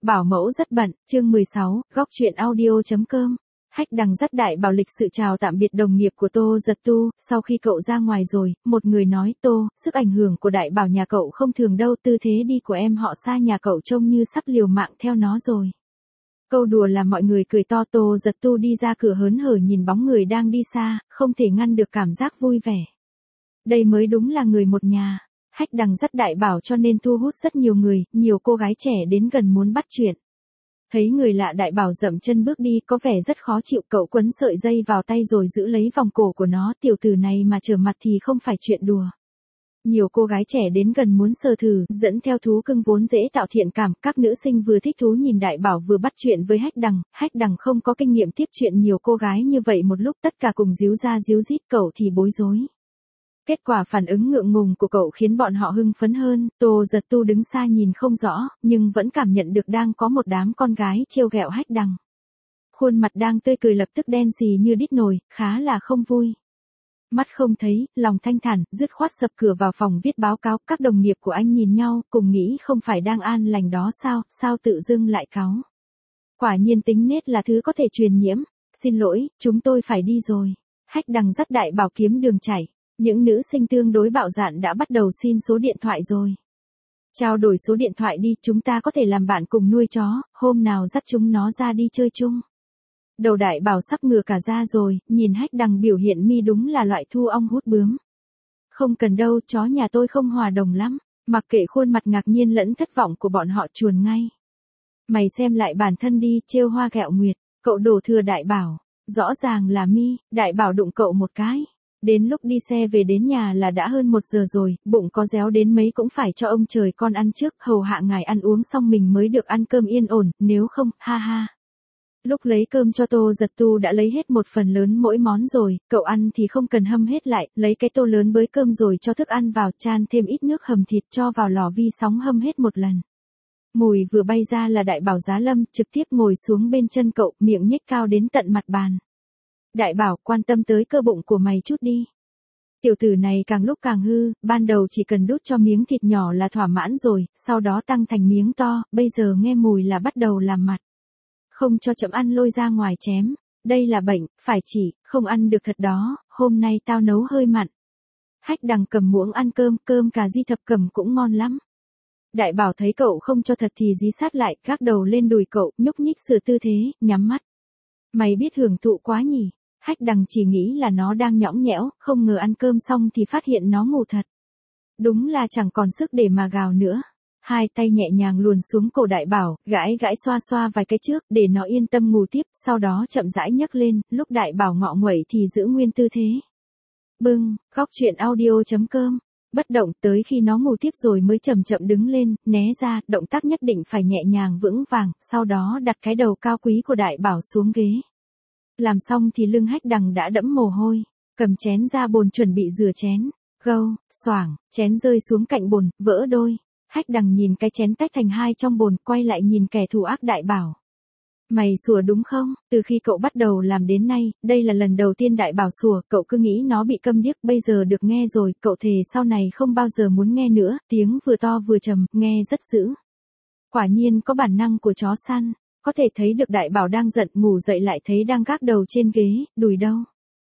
Bảo mẫu rất bận, chương 16, góc chuyện audio.com. Hách Đằng dắt Đại Bảo lịch sự chào tạm biệt đồng nghiệp của Tô Giật Tu, sau khi cậu ra ngoài rồi, một người nói Tô, sức ảnh hưởng của Đại Bảo nhà cậu không thường đâu, tư thế đi của em họ xa nhà cậu trông như sắp liều mạng theo nó rồi. Câu đùa làm mọi người cười to. Tô Giật Tu đi ra cửa hớn hở nhìn bóng người đang đi xa, không thể ngăn được cảm giác vui vẻ. Đây mới đúng là người một nhà. Hách Đằng dắt Đại Bảo cho nên thu hút rất nhiều người, nhiều cô gái trẻ đến gần muốn bắt chuyện. Thấy người lạ Đại Bảo dậm chân bước đi có vẻ rất khó chịu, cậu quấn sợi dây vào tay rồi giữ lấy vòng cổ của nó, tiểu tử này mà trở mặt thì không phải chuyện đùa. Nhiều cô gái trẻ đến gần muốn sờ thử, dẫn theo thú cưng vốn dễ tạo thiện cảm, các nữ sinh vừa thích thú nhìn Đại Bảo vừa bắt chuyện với Hách Đằng không có kinh nghiệm tiếp chuyện nhiều cô gái như vậy một lúc, tất cả cùng díu ra díu dít, cậu thì bối rối. Kết quả phản ứng ngượng ngùng của cậu khiến bọn họ hưng phấn hơn. Tô Giật Tu đứng xa nhìn không rõ, nhưng vẫn cảm nhận được đang có một đám con gái trêu ghẹo Hách Đằng. Khuôn mặt đang tươi cười lập tức đen xì như đít nồi, khá là không vui. Mắt không thấy, lòng thanh thản, dứt khoát sập cửa vào phòng viết báo cáo. Các đồng nghiệp của anh nhìn nhau, cùng nghĩ không phải đang an lành đó sao tự dưng lại cáu. Quả nhiên tính nết là thứ có thể truyền nhiễm. Xin lỗi, chúng tôi phải đi rồi. Hách Đằng dắt Đại Bảo kiếm đường chạy. Những nữ sinh tương đối bạo dạn đã bắt đầu xin số điện thoại rồi. Trao đổi số điện thoại đi, chúng ta có thể làm bạn cùng nuôi chó, hôm nào dắt chúng nó ra đi chơi chung. Đầu Đại Bảo sắp ngửa cả ra rồi, nhìn Hách Đằng biểu hiện mi đúng là loại thu ong hút bướm. Không cần đâu, chó nhà tôi không hòa đồng lắm. Mặc kệ khuôn mặt ngạc nhiên lẫn thất vọng của bọn họ, chuồn ngay. Mày xem lại bản thân đi, trêu hoa ghẹo nguyệt, cậu đổ thừa Đại Bảo. Rõ ràng là mi. Đại Bảo đụng cậu một cái. Đến lúc đi xe về đến nhà là đã hơn 1 giờ rồi, bụng có réo đến mấy cũng phải cho ông trời con ăn trước, hầu hạ ngài ăn uống xong mình mới được ăn cơm yên ổn, nếu không, ha ha. Lúc lấy cơm cho Tô Giật Tu đã lấy hết một phần lớn mỗi món rồi, cậu ăn thì không cần hâm hết lại, lấy cái tô lớn bới cơm rồi cho thức ăn vào, chan thêm ít nước hầm thịt cho vào lò vi sóng hâm hết một lần. Mùi vừa bay ra là Đại Bảo giá lâm, trực tiếp ngồi xuống bên chân cậu, miệng nhếch cao đến tận mặt bàn. Đại Bảo, quan tâm tới cơ bụng của mày chút đi. Tiểu tử này càng lúc càng hư, ban đầu chỉ cần đút cho miếng thịt nhỏ là thỏa mãn rồi, sau đó tăng thành miếng to, bây giờ nghe mùi là bắt đầu làm mặt. Không cho chậm ăn lôi ra ngoài chém. Đây là bệnh, phải chỉ, không ăn được thật đó, hôm nay tao nấu hơi mặn. Hách Đằng cầm muỗng ăn cơm cà ri thập cẩm cũng ngon lắm. Đại Bảo thấy cậu không cho thật thì dí sát lại, gác đầu lên đùi cậu, nhúc nhích sửa tư thế, nhắm mắt. Mày biết hưởng thụ quá nhỉ? Hách Đằng chỉ nghĩ là nó đang nhõng nhẽo, không ngờ ăn cơm xong thì phát hiện nó ngủ thật. Đúng là chẳng còn sức để mà gào nữa. Hai tay nhẹ nhàng luồn xuống cổ Đại Bảo, gãi xoa xoa vài cái trước để nó yên tâm ngủ tiếp, sau đó chậm rãi nhấc lên, lúc Đại Bảo ngọ nguậy thì giữ nguyên tư thế. Bưng, góc chuyện audio.com. Bất động tới khi nó ngủ tiếp rồi mới chậm chậm đứng lên, né ra, động tác nhất định phải nhẹ nhàng vững vàng, sau đó đặt cái đầu cao quý của Đại Bảo xuống ghế. Làm xong thì lưng Hách Đằng đã đẫm mồ hôi, cầm chén ra bồn chuẩn bị rửa chén. Gâu, xoảng, chén rơi xuống cạnh bồn, vỡ đôi. Hách Đằng nhìn cái chén tách thành hai trong bồn, quay lại nhìn kẻ thù ác Đại Bảo. Mày sủa đúng không? Từ khi cậu bắt đầu làm đến nay, đây là lần đầu tiên Đại Bảo sủa, cậu cứ nghĩ nó bị câm điếc, bây giờ được nghe rồi, cậu thề sau này không bao giờ muốn nghe nữa, tiếng vừa to vừa trầm, nghe rất dữ. Quả nhiên có bản năng của chó săn. Có thể thấy được Đại Bảo đang giận, ngủ dậy lại thấy đang gác đầu trên ghế, đùi đâu.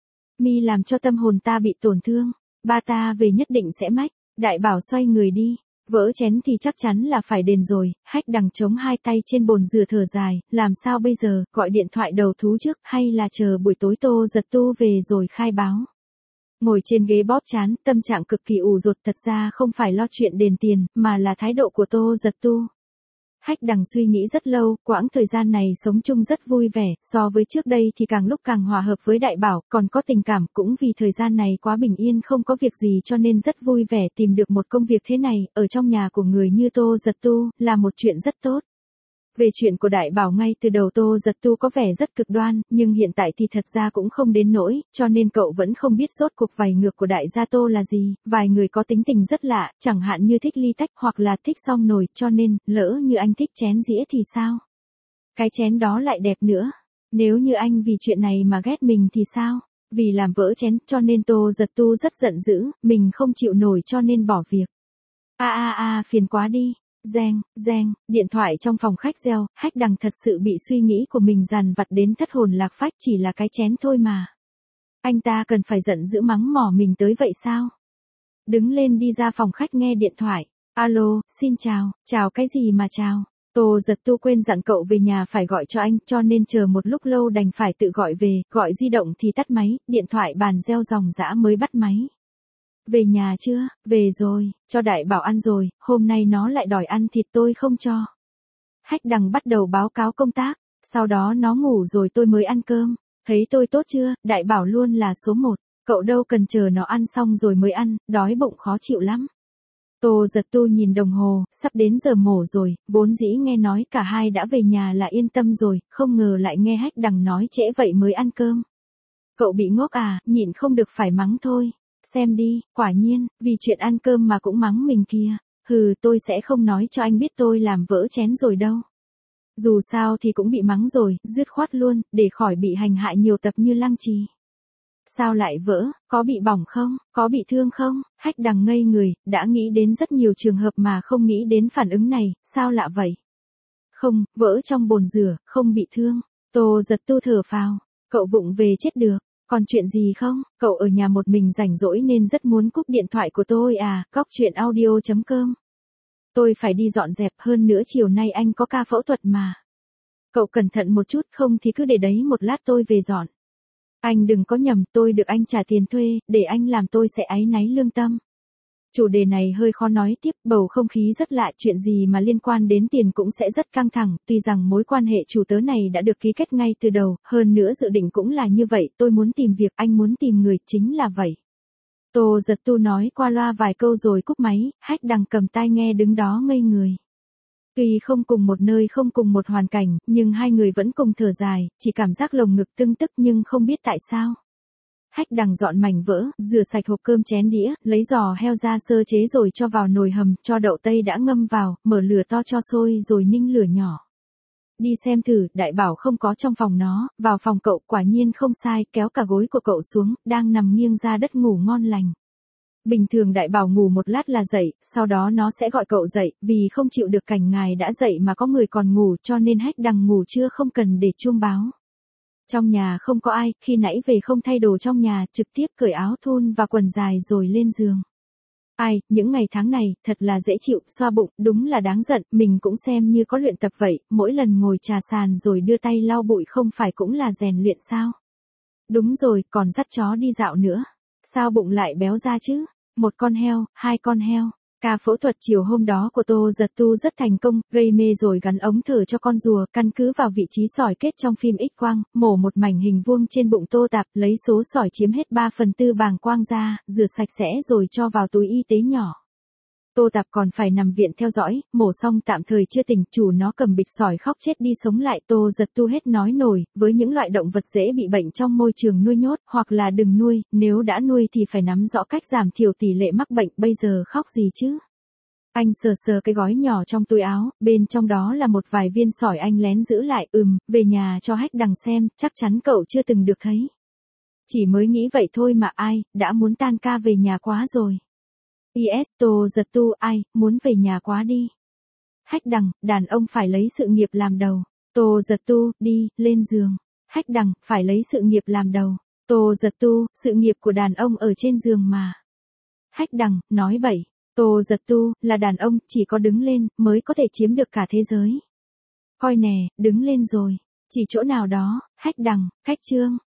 Mi làm cho tâm hồn ta bị tổn thương, ba ta về nhất định sẽ mách. Đại Bảo xoay người đi, vỡ chén thì chắc chắn là phải đền rồi. Hách Đằng chống hai tay trên bồn rửa thở dài, làm sao bây giờ, gọi điện thoại đầu thú trước hay là chờ buổi tối Tô Giật Tu về rồi khai báo. Ngồi trên ghế bóp trán, tâm trạng cực kỳ ủ rột, thật ra không phải lo chuyện đền tiền, mà là thái độ của Tô Giật Tu. Hách Đằng suy nghĩ rất lâu, quãng thời gian này sống chung rất vui vẻ, so với trước đây thì càng lúc càng hòa hợp với Đại Bảo, còn có tình cảm, cũng vì thời gian này quá bình yên không có việc gì cho nên rất vui vẻ tìm được một công việc thế này, ở trong nhà của người như Tô Giật Tu, là một chuyện rất tốt. Về chuyện của Đại Bảo ngay từ đầu Tô Giật Tu có vẻ rất cực đoan, nhưng hiện tại thì thật ra cũng không đến nỗi, cho nên cậu vẫn không biết rốt cuộc vài ngược của đại gia Tô là gì. Vài người có tính tình rất lạ, chẳng hạn như thích ly tách hoặc là thích xong nồi, cho nên, lỡ như anh thích chén dĩa thì sao? Cái chén đó lại đẹp nữa. Nếu như anh vì chuyện này mà ghét mình thì sao? Vì làm vỡ chén, cho nên Tô Giật Tu rất giận dữ, mình không chịu nổi cho nên bỏ việc. Phiền quá đi. Reng, reng, điện thoại trong phòng khách reo, Hách Đằng thật sự bị suy nghĩ của mình dằn vặt đến thất hồn lạc phách, chỉ là cái chén thôi mà. Anh ta cần phải giận dữ mắng mỏ mình tới vậy sao? Đứng lên đi ra phòng khách nghe điện thoại. Alo, xin chào, chào cái gì mà chào? Tô Giật Tu quên dặn cậu về nhà phải gọi cho anh, cho nên chờ một lúc lâu đành phải tự gọi về, gọi di động thì tắt máy, điện thoại bàn reo ròng rã mới bắt máy. Về nhà chưa? Về rồi, cho Đại Bảo ăn rồi, hôm nay nó lại đòi ăn thịt tôi không cho. Hách Đằng bắt đầu báo cáo công tác, sau đó nó ngủ rồi tôi mới ăn cơm. Thấy tôi tốt chưa? Đại Bảo luôn là số 1, cậu đâu cần chờ nó ăn xong rồi mới ăn, đói bụng khó chịu lắm. Tô Giật Tu nhìn đồng hồ, sắp đến giờ mổ rồi, vốn dĩ nghe nói cả hai đã về nhà là yên tâm rồi, không ngờ lại nghe Hách Đằng nói trễ vậy mới ăn cơm. Cậu bị ngốc à, nhịn không được phải mắng thôi. Xem đi, quả nhiên, vì chuyện ăn cơm mà cũng mắng mình kìa. Hừ, tôi sẽ không nói cho anh biết tôi làm vỡ chén rồi đâu. Dù sao thì cũng bị mắng rồi, dứt khoát luôn, để khỏi bị hành hạ nhiều tập như Lăng Trì. Sao lại vỡ, có bị bỏng không, có bị thương không? Hách Đằng ngây người, đã nghĩ đến rất nhiều trường hợp mà không nghĩ đến phản ứng này, sao lạ vậy? Không, vỡ trong bồn rửa, không bị thương. Tô Giật Tu thở phào, cậu vụng về chết được. Còn chuyện gì không? Cậu ở nhà một mình rảnh rỗi nên rất muốn cúp điện thoại của tôi à, gocchuyenaudio.com. Tôi phải đi dọn dẹp, hơn nữa chiều nay anh có ca phẫu thuật mà. Cậu cẩn thận một chút, không thì cứ để đấy một lát tôi về dọn. Anh đừng có nhầm, tôi được anh trả tiền thuê, để anh làm tôi sẽ áy náy lương tâm. Chủ đề này hơi khó nói tiếp, bầu không khí rất lạ, chuyện gì mà liên quan đến tiền cũng sẽ rất căng thẳng, tuy rằng mối quan hệ chủ tớ này đã được ký kết ngay từ đầu, hơn nữa dự định cũng là như vậy, tôi muốn tìm việc, anh muốn tìm người, chính là vậy. Tô Giật Tu nói qua loa vài câu rồi cúp máy, Hách Đằng cầm tai nghe đứng đó ngây người. Tuy không cùng một nơi không cùng một hoàn cảnh, nhưng hai người vẫn cùng thở dài, chỉ cảm giác lồng ngực tưng tức nhưng không biết tại sao. Hách Đằng dọn mảnh vỡ, rửa sạch hộp cơm chén đĩa, lấy giò heo ra sơ chế rồi cho vào nồi hầm, cho đậu tây đã ngâm vào, mở lửa to cho sôi rồi ninh lửa nhỏ. Đi xem thử, Đại Bảo không có trong phòng nó, vào phòng cậu, quả nhiên không sai, kéo cả gối của cậu xuống, đang nằm nghiêng ra đất ngủ ngon lành. Bình thường Đại Bảo ngủ một lát là dậy, sau đó nó sẽ gọi cậu dậy, vì không chịu được cảnh ngài đã dậy mà có người còn ngủ, cho nên Hách Đằng ngủ trưa không cần để chuông báo. Trong nhà không có ai, khi nãy về không thay đồ trong nhà, trực tiếp cởi áo thun và quần dài rồi lên giường. Ai, những ngày tháng này, thật là dễ chịu, xoa bụng, đúng là đáng giận, mình cũng xem như có luyện tập vậy, mỗi lần ngồi trà sàn rồi đưa tay lau bụi không phải cũng là rèn luyện sao? Đúng rồi, còn dắt chó đi dạo nữa. Sao bụng lại béo ra chứ? Một con heo, hai con heo. Ca phẫu thuật chiều hôm đó của Tô Giật Tu rất thành công, gây mê rồi gắn ống thở cho con rùa, căn cứ vào vị trí sỏi kết trong phim X-quang, mổ một mảnh hình vuông trên bụng Tô Tạp, lấy số sỏi chiếm hết 3/4 bàng quang ra, rửa sạch sẽ rồi cho vào túi y tế nhỏ. Tô Tạp còn phải nằm viện theo dõi, mổ xong tạm thời chưa tỉnh, chủ nó cầm bịch sỏi khóc chết đi sống lại. Tô Giật Tu hết nói nổi, với những loại động vật dễ bị bệnh trong môi trường nuôi nhốt, hoặc là đừng nuôi, nếu đã nuôi thì phải nắm rõ cách giảm thiểu tỷ lệ mắc bệnh, bây giờ khóc gì chứ? Anh sờ sờ cái gói nhỏ trong túi áo, bên trong đó là một vài viên sỏi anh lén giữ lại, về nhà cho Hách Đằng xem, chắc chắn cậu chưa từng được thấy. Chỉ mới nghĩ vậy thôi mà ai, đã muốn tan ca về nhà quá rồi. Tô Giật Tu, ai, muốn về nhà quá đi. Hách Đằng, đàn ông phải lấy sự nghiệp làm đầu. Tô Giật Tu, đi, lên giường. Hách Đằng, phải lấy sự nghiệp làm đầu. Tô Giật Tu, sự nghiệp của đàn ông ở trên giường mà. Hách Đằng, nói bậy. Tô Giật Tu, là đàn ông, chỉ có đứng lên, mới có thể chiếm được cả thế giới. Coi nè, đứng lên rồi. Chỉ chỗ nào đó, Hách Đằng, khách trương.